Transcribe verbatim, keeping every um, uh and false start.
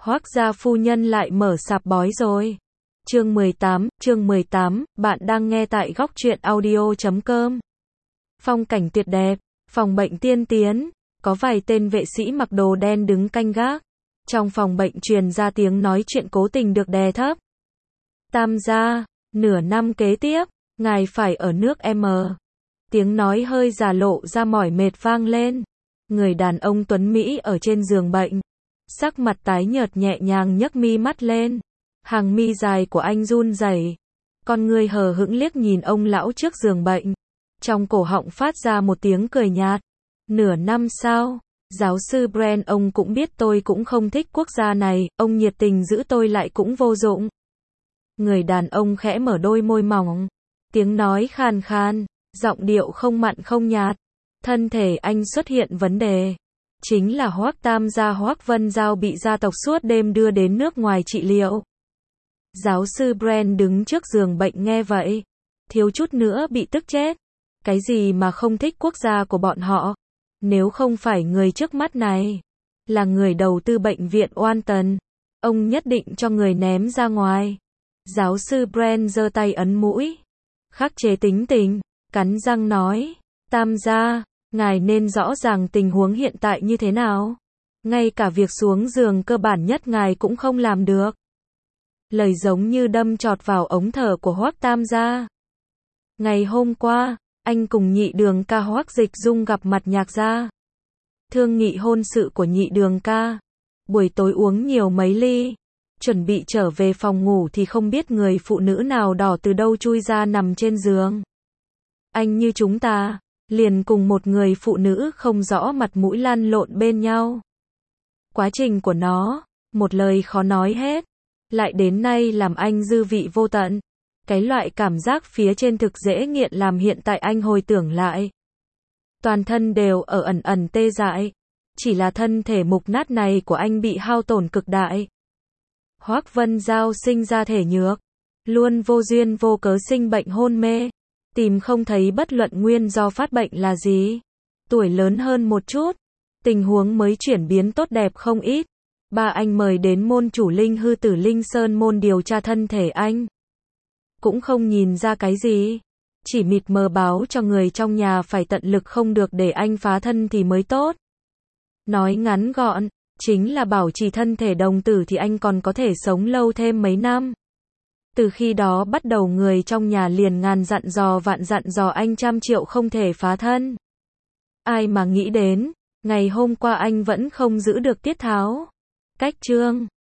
Hoác gia phu nhân lại mở sạp bói rồi. Chương mười tám, chương mười tám, bạn đang nghe tại góc truyện audio chấm com. Phong cảnh tuyệt đẹp, phòng bệnh tiên tiến, có vài tên vệ sĩ mặc đồ đen đứng canh gác. Trong phòng bệnh truyền ra tiếng nói chuyện cố tình được đè thấp. Tam gia, nửa năm kế tiếp, ngài phải ở nước M. Tiếng nói hơi già lộ ra mỏi mệt vang lên. Người đàn ông tuấn Mỹ ở trên giường bệnh, sắc mặt tái nhợt nhẹ nhàng nhấc mi mắt lên. Hàng mi dài của anh run rẩy. Con người hờ hững liếc nhìn ông lão trước giường bệnh. Trong cổ họng phát ra một tiếng cười nhạt. Nửa năm sau, giáo sư Brand, ông cũng biết tôi cũng không thích quốc gia này, ông nhiệt tình giữ tôi lại cũng vô dụng. Người đàn ông khẽ mở đôi môi mỏng, tiếng nói khàn khan, giọng điệu không mặn không nhạt. Thân thể anh xuất hiện vấn đề. Chính là Hoác Tam gia Hoác Vân Giao bị gia tộc suốt đêm đưa đến nước ngoài trị liệu. Giáo sư Brand đứng trước giường bệnh nghe vậy, thiếu chút nữa bị tức chết. Cái gì mà không thích quốc gia của bọn họ? Nếu không phải người trước mắt này là người đầu tư bệnh viện Walton, ông nhất định cho người ném ra ngoài. Giáo sư Brand giơ tay ấn mũi, khắc chế tính tình, cắn răng nói, Tam gia, ngài nên rõ ràng tình huống hiện tại như thế nào. Ngay cả việc xuống giường cơ bản nhất ngài cũng không làm được. Lời giống như đâm chọt vào ống thở của Hoác Tam gia. Ngày hôm qua, anh cùng nhị đường ca Hoác Dịch Dung gặp mặt Nhạc gia. Thương nghị hôn sự của nhị đường ca. Buổi tối uống nhiều mấy ly, chuẩn bị trở về phòng ngủ thì không biết người phụ nữ nào đỏ từ đâu chui ra nằm trên giường. Anh như chúng ta, liền cùng một người phụ nữ không rõ mặt mũi lăn lộn bên nhau. Quá trình của nó, một lời khó nói hết, lại đến nay làm anh dư vị vô tận. Cái loại cảm giác phía trên thực dễ nghiện làm hiện tại anh hồi tưởng lại. Toàn thân đều ở ẩn ẩn tê dại. Chỉ là thân thể mục nát này của anh bị hao tổn cực đại. Hoác Vân Giao sinh ra thể nhược, luôn vô duyên vô cớ sinh bệnh hôn mê. Tìm không thấy bất luận nguyên do phát bệnh là gì. Tuổi lớn hơn một chút, tình huống mới chuyển biến tốt đẹp không ít. Ba anh mời đến môn chủ Linh Hư Tử Linh Sơn môn điều tra thân thể anh. Cũng không nhìn ra cái gì. Chỉ mịt mờ báo cho người trong nhà phải tận lực không được để anh phá thân thì mới tốt. Nói ngắn gọn, chính là bảo trì thân thể đồng tử thì anh còn có thể sống lâu thêm mấy năm. Từ khi đó bắt đầu người trong nhà liền ngàn dặn dò vạn dặn dò anh trăm triệu không thể phá thân. Ai mà nghĩ đến, ngày hôm qua anh vẫn không giữ được tiết tháo. Cách chương